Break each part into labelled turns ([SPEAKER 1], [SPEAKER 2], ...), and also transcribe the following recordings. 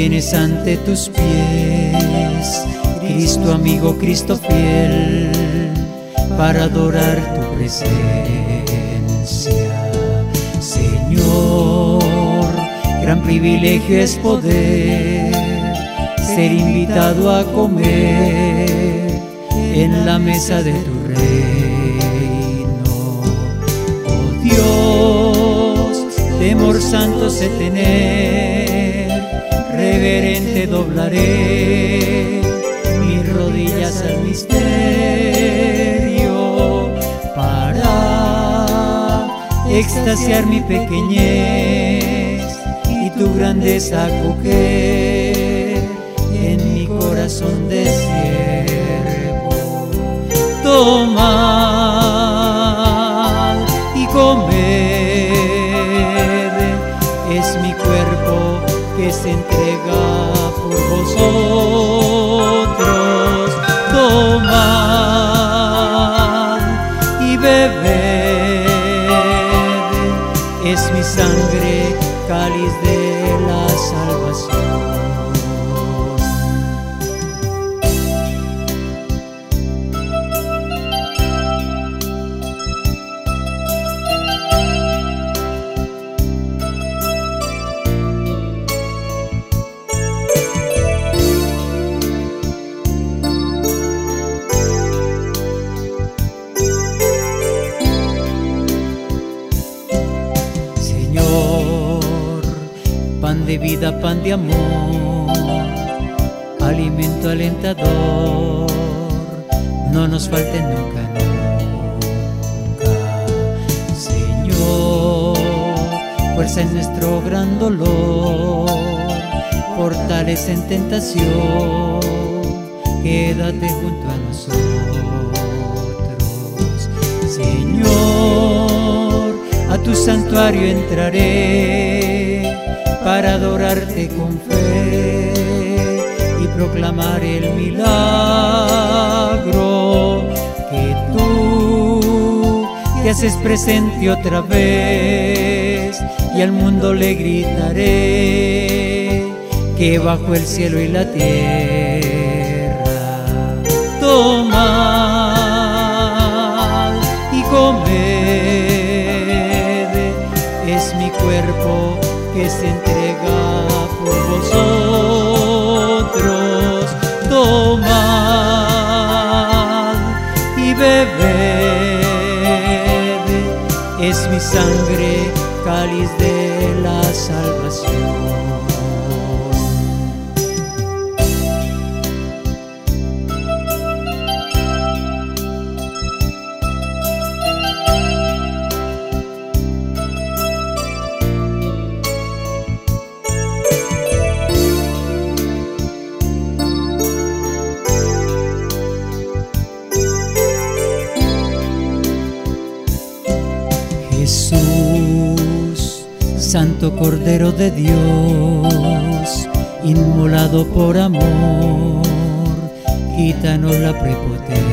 [SPEAKER 1] vienes ante tus pies, Cristo amigo, Cristo fiel, para adorar tu presencia. Señor, gran privilegio es poder ser invitado a comer en la mesa de tu reino. Oh Dios, temor santo sé tener, reverente doblaré mis rodillas al misterio para extasiar mi pequeñez y tu grandeza acoger en mi corazón de siervo. Tomad y comed, es mi cuerpo que se entrega por vosotros. Tomad y bebed, es mi sangre, cáliz de la salvación. Pan de vida, pan de amor, alimento alentador, no nos falte nunca, nunca. Señor, fuerza en nuestro gran dolor, fortaleza en tentación, quédate junto a nosotros. Señor, a tu santuario entraré para adorarte con fe y proclamar el milagro que tú te haces presente otra vez, y al mundo le gritaré que bajo el cielo y la tierra tomad y comed, es mi cuerpo que se entrega por vosotros. Tomad y bebed, es mi sangre, cáliz de la salvación. Jesús, Santo Cordero de Dios, inmolado por amor, quítanos la prepotencia.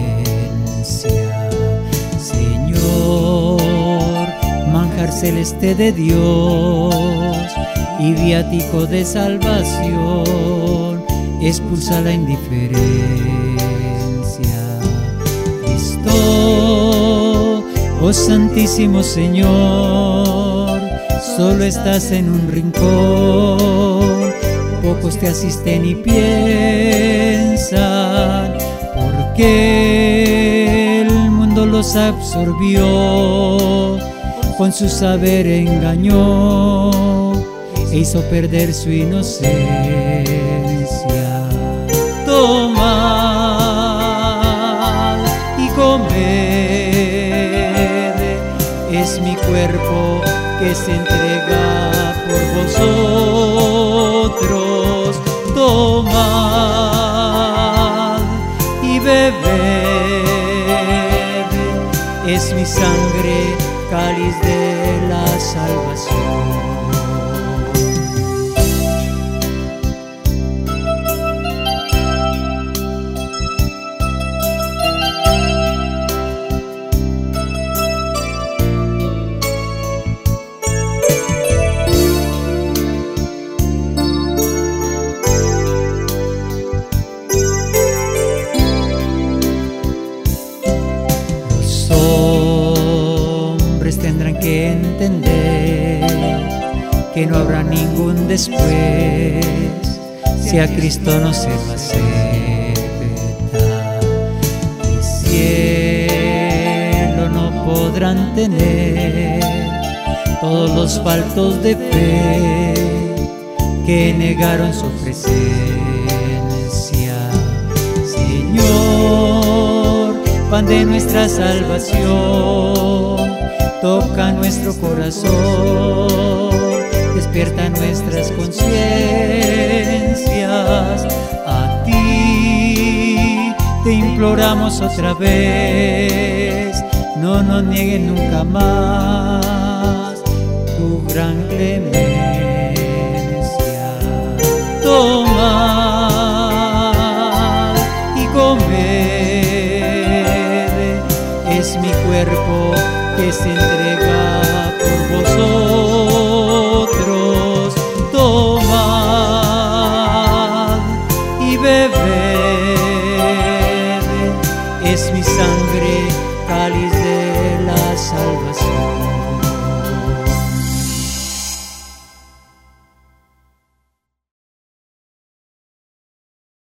[SPEAKER 1] Señor, manjar celeste de Dios y viático de salvación, expulsa la indiferencia. Cristo, oh Santísimo Señor, solo estás en un rincón, pocos te asisten y piensan, porque el mundo los absorbió, con su saber engañó e hizo perder su inocencia. Tomad y comed, es mi cuerpo que se entrega por vosotros. Tomad y bebed, es mi sangre, cáliz de la salvación. después, si a Cristo no se lo acepta. El cielo no podrán tener todos los faltos de fe que negaron su presencia. Señor, pan de nuestra salvación, toca nuestro corazón, despierta nuestras conciencias. A ti te imploramos otra vez, no nos niegues nunca más tu gran clemencia. Tomad y comed, es mi cuerpo que se entrega por vosotros. Tomad y bebed,